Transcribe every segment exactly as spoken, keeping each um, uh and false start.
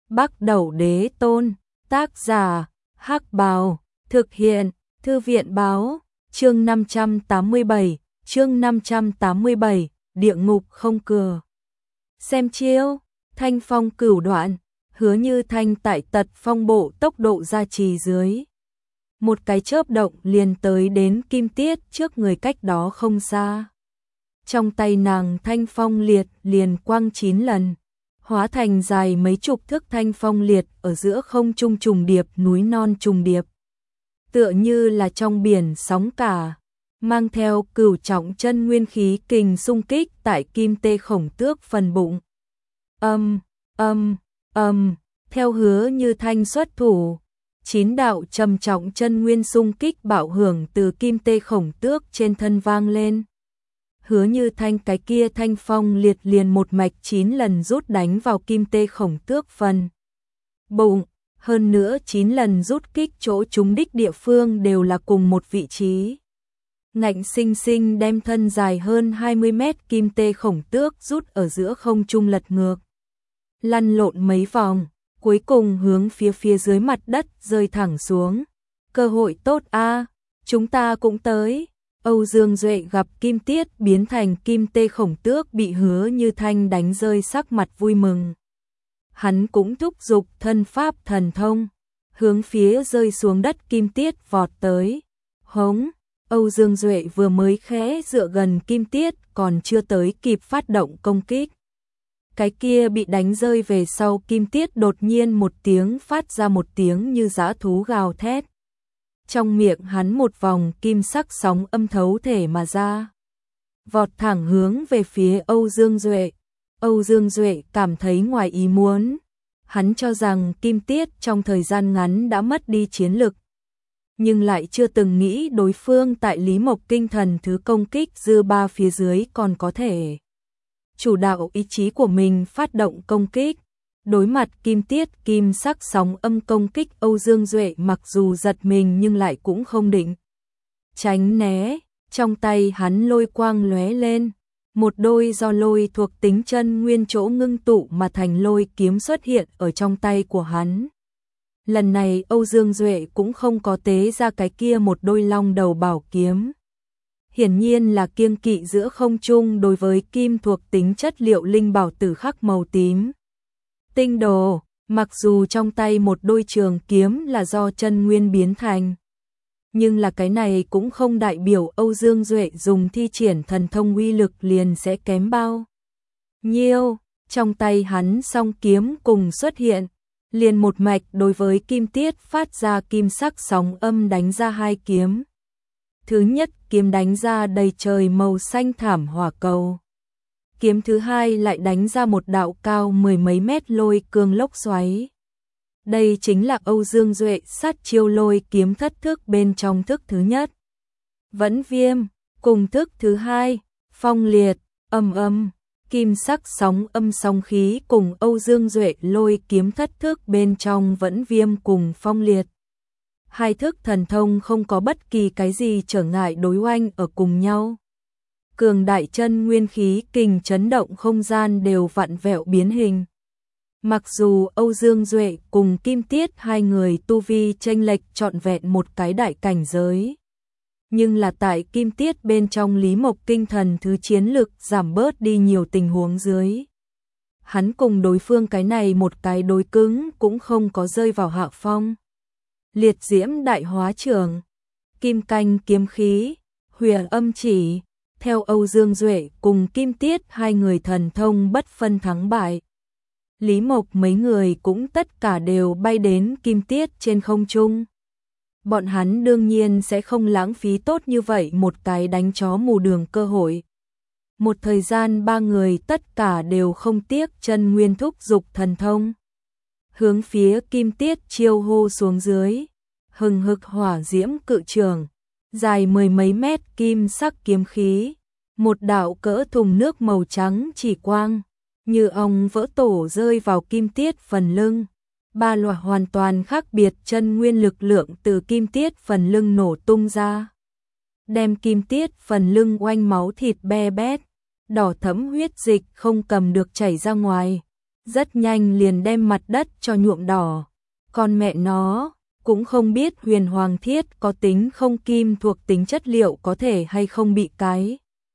Bắc Đẩu Đế Tôn, tác giả, Hắc Bào, thực hiện, Thư viện báo, chương năm trăm tám mươi bảy, chương năm trăm tám mươi bảy, địa ngục không cửa. Xem chiêu, Thanh Phong cửu đoạn, Hứa Như Thanh tại Tật Phong bộ tốc độ gia trì dưới. Một cái chớp động liền tới đến Kim Tiết trước người cách đó không xa. Trong tay nàng Thanh Phong liệt liền quang chín lần, hóa thành dài mấy chục thước thanh phong liệt ở giữa không trung trùng điệp núi non trùng điệp. Tựa như là trong biển sóng cả, mang theo cửu trọng chân nguyên khí kình xung kích tại Kim Tê Khổng Tước phần bụng. Âm, âm, âm, theo Hứa Như Thanh xuất thủ, chín đạo trầm trọng chân nguyên xung kích bạo hưởng từ Kim Tê Khổng Tước trên thân vang lên. Hứa Như Thanh cái kia thanh phong liệt liền một mạch chín lần rút đánh vào Kim Tê Khổng Tước phần bụng, hơn nữa chín lần rút kích chỗ trúng đích địa phương đều là cùng một vị trí. Ngạnh sinh sinh đem thân dài hơn hai mươi mét Kim Tê Khổng Tước rút ở giữa không trung lật ngược, lăn lộn mấy vòng, cuối cùng hướng phía phía dưới mặt đất rơi thẳng xuống. Cơ hội tốt a, chúng ta cũng tới. Âu Dương Duệ gặp Kim Tiết biến thành Kim Tê Khổng Tước bị Hứa Như Thanh đánh rơi, sắc mặt vui mừng. Hắn cũng thúc giục thân pháp thần thông, hướng phía rơi xuống đất Kim Tiết vọt tới. Hống, Âu Dương Duệ vừa mới khẽ dựa gần Kim Tiết, còn chưa tới kịp phát động công kích. Cái kia bị đánh rơi về sau Kim Tiết đột nhiên một tiếng phát ra một tiếng như dã thú gào thét. Trong miệng hắn một vòng kim sắc sóng âm thấu thể mà ra, vọt thẳng hướng về phía Âu Dương Duệ. Âu Dương Duệ cảm thấy ngoài ý muốn, hắn cho rằng Kim Tiết trong thời gian ngắn đã mất đi chiến lực, nhưng lại chưa từng nghĩ đối phương tại Lý Mộc Kinh thần thứ công kích dư ba phía dưới còn có thể chủ đạo ý chí của mình phát động công kích. Đối mặt Kim Tiết kim sắc sóng âm công kích, Âu Dương Duệ mặc dù giật mình nhưng lại cũng không định tránh né, trong tay hắn lôi quang lóe lên, một đôi do lôi thuộc tính chân nguyên chỗ ngưng tụ mà thành lôi kiếm xuất hiện ở trong tay của hắn. Lần này Âu Dương Duệ cũng không có tế ra cái kia một đôi long đầu bảo kiếm, hiển nhiên là kiêng kỵ giữa không trung đối với kim thuộc tính chất liệu linh bảo tử khắc màu tím. Tinh đồ, mặc dù trong tay một đôi trường kiếm là do chân nguyên biến thành, nhưng là cái này cũng không đại biểu Âu Dương Duệ dùng thi triển thần thông uy lực liền sẽ kém bao nhiêu. Trong tay hắn song kiếm cùng xuất hiện, liền một mạch đối với Kim Tiết phát ra kim sắc sóng âm đánh ra hai kiếm. Thứ nhất kiếm đánh ra đầy trời màu xanh thảm hỏa cầu. Kiếm thứ hai lại đánh ra một đạo cao mười mấy mét lôi cương lốc xoáy. Đây chính là Âu Dương Duệ sát chiêu lôi kiếm thất thức bên trong thức thứ nhất. Vẫn viêm, cùng thức thứ hai, phong liệt, âm âm, kim sắc sóng âm song khí cùng Âu Dương Duệ lôi kiếm thất thức bên trong vẫn viêm cùng phong liệt. Hai thức thần thông không có bất kỳ cái gì trở ngại đối oanh ở cùng nhau. Cường đại chân nguyên khí kình chấn động không gian đều vặn vẹo biến hình. Mặc dù Âu Dương Duệ cùng Kim Tiết hai người tu vi chênh lệch trọn vẹn một cái đại cảnh giới, nhưng là tại Kim Tiết bên trong Lý Mộc Kinh thần thứ chiến lực giảm bớt đi nhiều tình huống dưới, hắn cùng đối phương cái này một cái đối cứng cũng không có rơi vào hạ phong. Liệt diễm đại hóa trường, kim canh kiếm khí, huyền âm chỉ, theo Âu Dương Duệ cùng Kim Tiết hai người thần thông bất phân thắng bại. Lý Mộc mấy người cũng tất cả đều bay đến Kim Tiết trên không trung. Bọn hắn đương nhiên sẽ không lãng phí tốt như vậy một cái đánh chó mù đường cơ hội. Một thời gian ba người tất cả đều không tiếc chân nguyên thúc dục thần thông, hướng phía Kim Tiết chiêu hô xuống dưới. Hừng hực hỏa diễm cự trường, dài mười mấy mét kim sắc kiếm khí, một đạo cỡ thùng nước màu trắng chỉ quang, như ong vỡ tổ rơi vào Kim Tiết phần lưng. Ba loại hoàn toàn khác biệt chân nguyên lực lượng từ Kim Tiết phần lưng nổ tung ra, đem Kim Tiết phần lưng oanh máu thịt be bét, đỏ thẫm huyết dịch không cầm được chảy ra ngoài. rất nhanh liền đem mặt đất cho nhuộm đỏ. Còn mẹ nó, cũng không biết huyền hoàng thiết có tính không kim thuộc tính chất liệu có thể hay không bị cái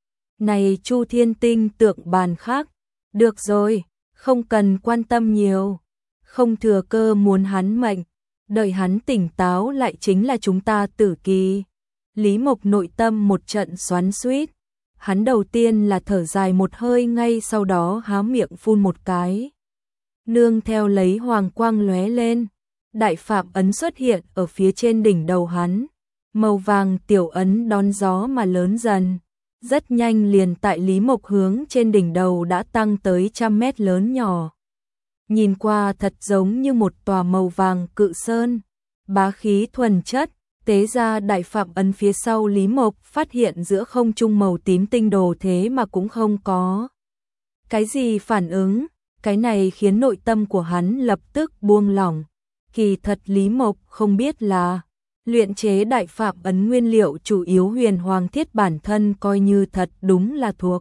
này Chu Thiên Tinh tượng bàn khác. Được rồi, không cần quan tâm nhiều, không thừa cơ muốn hắn mệnh, đợi hắn tỉnh táo lại chính là chúng ta tử kỳ. Lý Mộc nội tâm một trận xoắn xuýt, hắn đầu tiên là thở dài một hơi, ngay sau đó há miệng phun một cái. Nương theo lấy hoàng quang lóe lên, đại phạm ấn xuất hiện ở phía trên đỉnh đầu hắn, màu vàng tiểu ấn đón gió mà lớn dần. Rất nhanh liền tại Lý Mộc hướng trên đỉnh đầu đã tăng tới trăm mét lớn nhỏ. Nhìn qua thật giống như một tòa màu vàng cự sơn, bá khí thuần chất. Tế ra đại phạm ấn phía sau Lý Mộc phát hiện giữa không trung màu tím tinh đồ thế mà cũng không có cái gì phản ứng, cái này khiến nội tâm của hắn lập tức buông lỏng. Kỳ thật Lý Mộc không biết là luyện chế đại phạm ấn nguyên liệu chủ yếu huyền hoàng thiết bản thân coi như thật đúng là thuộc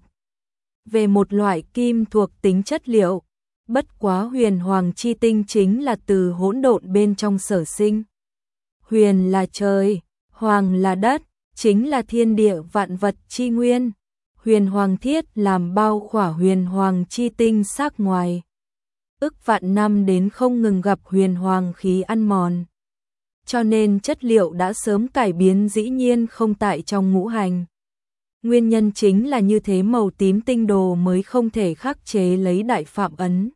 về một loại kim thuộc tính chất liệu, bất quá huyền hoàng chi tinh chính là từ hỗn độn bên trong sở sinh. Huyền là trời, hoàng là đất, chính là thiên địa vạn vật chi nguyên. Huyền hoàng thiết làm bao khỏa huyền hoàng chi tinh sắc ngoài. Ức vạn năm đến không ngừng gặp huyền hoàng khí ăn mòn. Cho nên chất liệu đã sớm cải biến, dĩ nhiên không tại trong ngũ hành. Nguyên nhân chính là như thế màu tím tinh đồ mới không thể khắc chế lấy đại phạm ấn.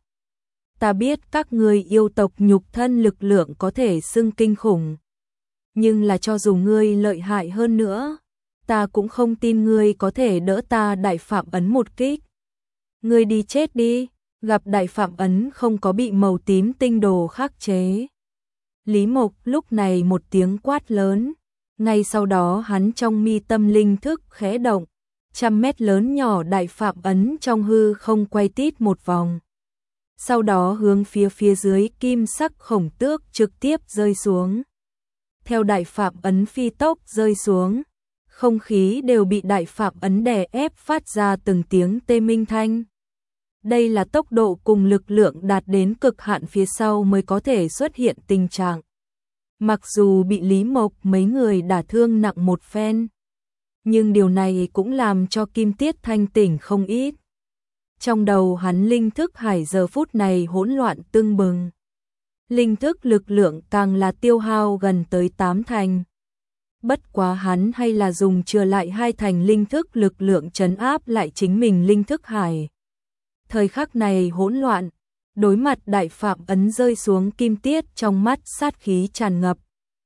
Ta biết các ngươi yêu tộc nhục thân lực lượng có thể xưng kinh khủng. Nhưng là cho dù ngươi lợi hại hơn nữa, ta cũng không tin ngươi có thể đỡ ta đại phạm ấn một kích. Ngươi đi chết đi, gặp đại phạm ấn không có bị màu tím tinh đồ khắc chế. Lý Mộc lúc này một tiếng quát lớn, ngay sau đó hắn trong mi tâm linh thức khẽ động, trăm mét lớn nhỏ đại phạm ấn trong hư không quay tít một vòng. Sau đó hướng phía phía dưới kim sắc khổng tước trực tiếp rơi xuống. Theo đại phạm ấn phi tốc rơi xuống, không khí đều bị đại phạm ấn đè ép phát ra từng tiếng tê minh thanh. Đây là tốc độ cùng lực lượng đạt đến cực hạn phía sau mới có thể xuất hiện tình trạng. Mặc dù bị Lý Mộc mấy người đả thương nặng một phen, nhưng điều này cũng làm cho Kim Tiết thanh tỉnh không ít. Trong đầu hắn linh thức hải giờ phút này hỗn loạn tưng bừng. Linh thức lực lượng càng là tiêu hao gần tới tám thành. Bất quá hắn hay là dùng chừa lại hai thành linh thức lực lượng trấn áp lại chính mình linh thức hải. Thời khắc này hỗn loạn, đối mặt đại phạm ấn rơi xuống Kim Tiết trong mắt sát khí tràn ngập.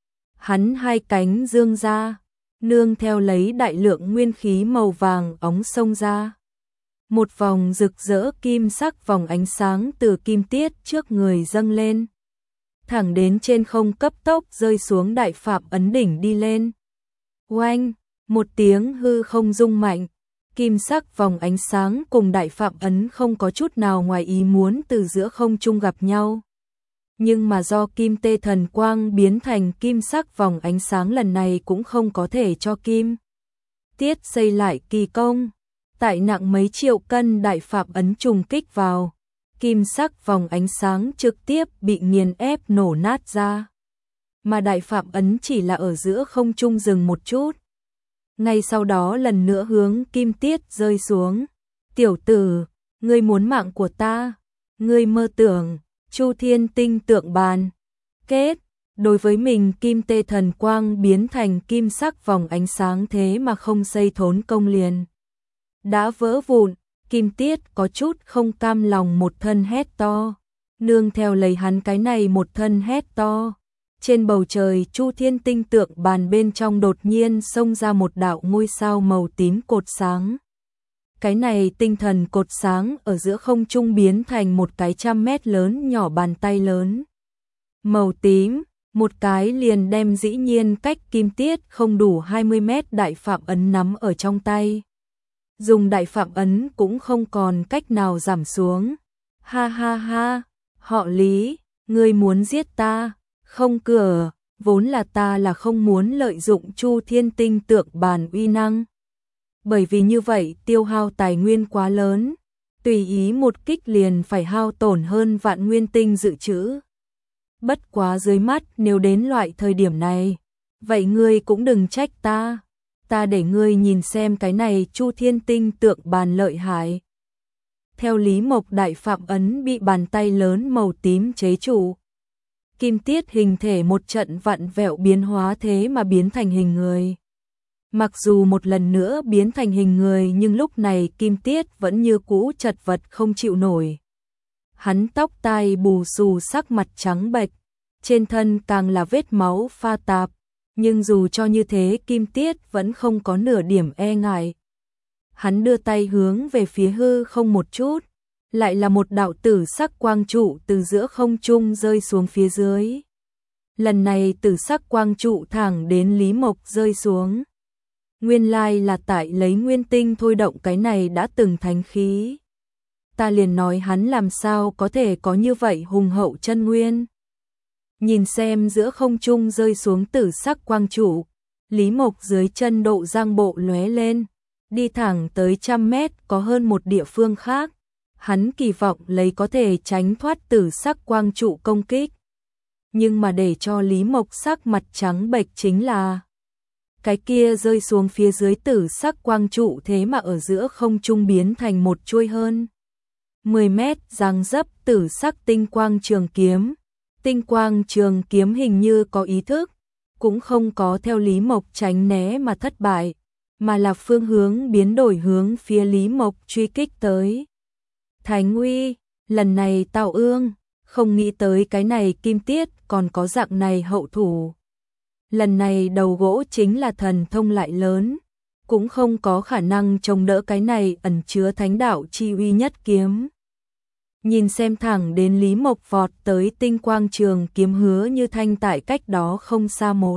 Hắn hai cánh dương ra, nương theo lấy đại lượng nguyên khí màu vàng óng xông ra. Một vòng rực rỡ kim sắc vòng ánh sáng từ Kim Tiết trước người dâng lên, thẳng đến trên không cấp tốc rơi xuống đại phạm ấn đỉnh đi lên. Oanh, một tiếng hư không rung mạnh, kim sắc vòng ánh sáng cùng đại phạm ấn không có chút nào ngoài ý muốn từ giữa không trung gặp nhau. Nhưng mà do kim tê thần quang biến thành kim sắc vòng ánh sáng lần này cũng không có thể cho Kim Tiết xây lại kỳ công. Tại nặng mấy triệu cân đại phạm ấn trùng kích vào, kim sắc vòng ánh sáng trực tiếp bị nghiền ép nổ nát ra. Mà đại phạm ấn chỉ là ở giữa không trung dừng một chút. Ngay sau đó lần nữa hướng Kim Tiết rơi xuống. Tiểu tử, ngươi muốn mạng của ta, ngươi mơ tưởng, Chu Thiên Tinh tượng bàn. Kết, đối với mình kim tê thần quang biến thành kim sắc vòng ánh sáng thế mà không xây thốn công liền. Đã vỡ vụn, Kim Tiết có chút không cam lòng một thân hét to. Nương theo lấy hắn cái này một thân hét to. Trên bầu trời Chu Thiên Tinh tượng bàn bên trong đột nhiên xông ra một đạo ngôi sao màu tím cột sáng. Cái này tinh thần cột sáng ở giữa không trung biến thành một cái trăm mét lớn nhỏ bàn tay lớn. Màu tím, một cái liền đem dĩ nhiên cách Kim Tiết không đủ hai mươi mét đại phạm ấn nắm ở trong tay. Dùng đại phạm ấn cũng không còn cách nào giảm xuống. Ha ha ha, họ Lý, ngươi muốn giết ta, không cửa, vốn là ta là không muốn lợi dụng Chu Thiên Tinh tượng bàn uy năng. Bởi vì như vậy tiêu hao tài nguyên quá lớn, Tùy ý một kích liền phải hao tổn hơn vạn nguyên tinh dự trữ. Bất quá dưới mắt nếu đến loại thời điểm này, vậy ngươi cũng đừng trách ta. Ta để ngươi nhìn xem cái này Chu Thiên Tinh tượng bàn lợi hại. Theo Lý Mộc đại phạm ấn bị bàn tay lớn màu tím chế trụ. Kim Tiết hình thể một trận vặn vẹo biến hóa thế mà biến thành hình người. Mặc dù một lần nữa biến thành hình người nhưng lúc này Kim Tiết vẫn như cũ chật vật không chịu nổi. Hắn tóc tai bù xù, sắc mặt trắng bệch, trên thân càng là vết máu pha tạp, nhưng dù cho như thế Kim Tiết vẫn không có nửa điểm e ngại. Hắn đưa tay hướng về phía hư không một chút, lại là một đạo tử sắc quang trụ từ giữa không trung rơi xuống phía dưới. Lần này tử sắc quang trụ thẳng đến Lý Mộc rơi xuống. Nguyên lai là tại lấy nguyên tinh thôi động cái này đã từng thánh khí. Ta liền nói hắn làm sao có thể có như vậy hùng hậu chân nguyên. Nhìn xem giữa không trung rơi xuống tử sắc quang trụ, Lý Mộc dưới chân độ giang bộ lóe lên, đi thẳng tới trăm mét có hơn một địa phương khác. Hắn kỳ vọng lấy có thể tránh thoát tử sắc quang trụ công kích. Nhưng mà để cho Lý Mộc sắc mặt trắng bệch chính là cái kia rơi xuống phía dưới tử sắc quang trụ thế mà ở giữa không trung biến thành một chuôi hơn mười mét dang dấp tử sắc tinh quang trường kiếm. Tinh quang trường kiếm hình như có ý thức, cũng không có theo Lý Mộc tránh né mà thất bại, mà là phương hướng biến đổi hướng phía Lý Mộc truy kích tới. Thánh uy, lần này Tào Ương, không nghĩ tới cái này Kim Tiết còn có dạng này hậu thủ. Lần này đầu gỗ chính là thần thông lại lớn, cũng không có khả năng chống đỡ cái này ẩn chứa thánh đạo chi uy nhất kiếm. Nhìn xem thẳng đến Lý Mộc vọt tới tinh quang trường kiếm hứa như thanh tại cách đó không xa một.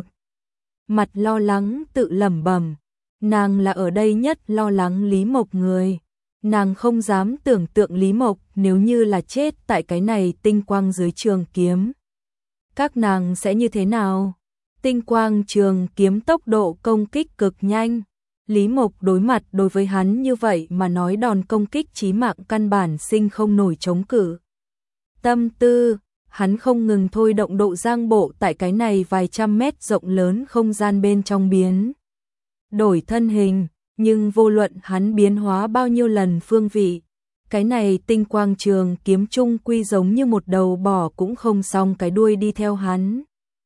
Mặt lo lắng tự lẩm bẩm, nàng là ở đây nhất lo lắng Lý Mộc người. Nàng không dám tưởng tượng Lý Mộc nếu như là chết tại cái này tinh quang dưới trường kiếm. Các nàng sẽ như thế nào? Tinh quang trường kiếm tốc độ công kích cực nhanh. Lý Mộc đối mặt đối với hắn như vậy mà nói đòn công kích chí mạng căn bản sinh không nổi chống cự. Tâm tư, hắn không ngừng thôi động độ giang bộ tại cái này vài trăm mét rộng lớn không gian bên trong biến. Đổi thân hình, nhưng vô luận hắn biến hóa bao nhiêu lần phương vị, cái này tinh quang trường kiếm chung quy giống như một đầu bò cũng không xong cái đuôi đi theo hắn.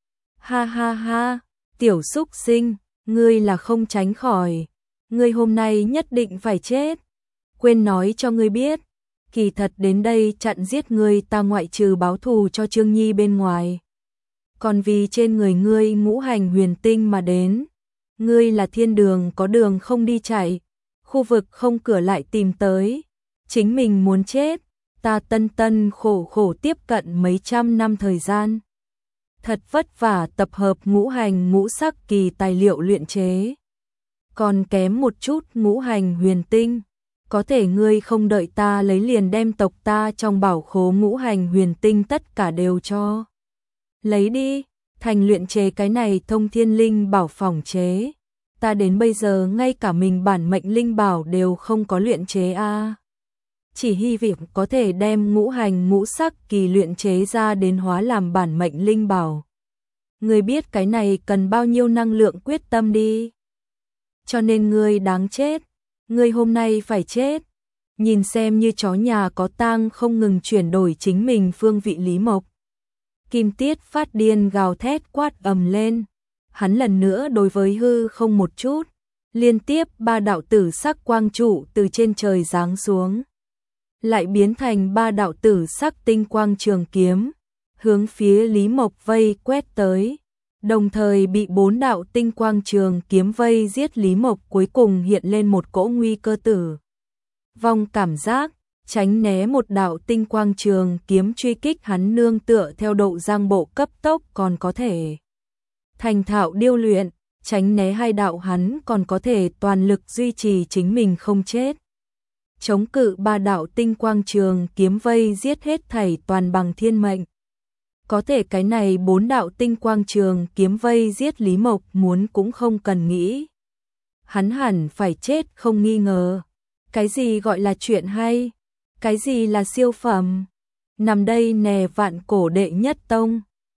Ha ha ha, tiểu xúc sinh, ngươi là không tránh khỏi, ngươi hôm nay nhất định phải chết. Quên nói cho ngươi biết, kỳ thật đến đây chặn giết ngươi ta ngoại trừ báo thù cho Trương Nhi bên ngoài, còn vì trên người ngươi ngũ hành huyền tinh mà đến. Ngươi là thiên đường có đường không đi chạy, khu vực không cửa lại tìm tới, chính mình muốn chết, ta tân tân khổ khổ tiếp cận mấy trăm năm thời gian. Thật vất vả tập hợp ngũ hành ngũ sắc kỳ tài liệu luyện chế. Còn kém một chút ngũ hành huyền tinh, có thể ngươi không đợi ta lấy liền đem tộc ta trong bảo khố ngũ hành huyền tinh tất cả đều cho. Lấy đi, thành luyện chế cái này thông thiên linh bảo phòng chế. Ta đến bây giờ ngay cả mình bản mệnh linh bảo đều không có luyện chế a. À. Chỉ hy vọng có thể đem ngũ hành ngũ sắc kỳ luyện chế ra đến hóa làm bản mệnh linh bảo. Ngươi biết cái này cần bao nhiêu năng lượng quyết tâm đi. Cho nên ngươi đáng chết, ngươi hôm nay phải chết. Nhìn xem như chó nhà có tang không ngừng chuyển đổi chính mình phương vị Lý Mộc. Kim Tiết phát điên gào thét quát ầm lên. Hắn lần nữa đối với hư không một chút, liên tiếp ba đạo tử sắc quang trụ từ trên trời giáng xuống, lại biến thành ba đạo tử sắc tinh quang trường kiếm, hướng phía Lý Mộc vây quét tới, đồng thời bị bốn đạo tinh quang trường kiếm vây giết. Lý Mộc cuối cùng hiện lên một cỗ nguy cơ tử vong cảm giác, tránh né một đạo tinh quang trường kiếm truy kích. Hắn nương tựa theo độ giang bộ cấp tốc còn có thể thành thạo điêu luyện, tránh né hai đạo hắn còn có thể toàn lực duy trì chính mình không chết. Chống cự ba đạo tinh quang trường kiếm vây giết hết thảy toàn bằng thiên mệnh. Có thể cái này bốn đạo tinh quang trường kiếm vây giết Lý Mộc muốn cũng không cần nghĩ. Hắn hẳn phải chết không nghi ngờ. Cái gì gọi là chuyện hay? Cái gì là siêu phẩm? Nằm đây nè vạn cổ đệ nhất tông.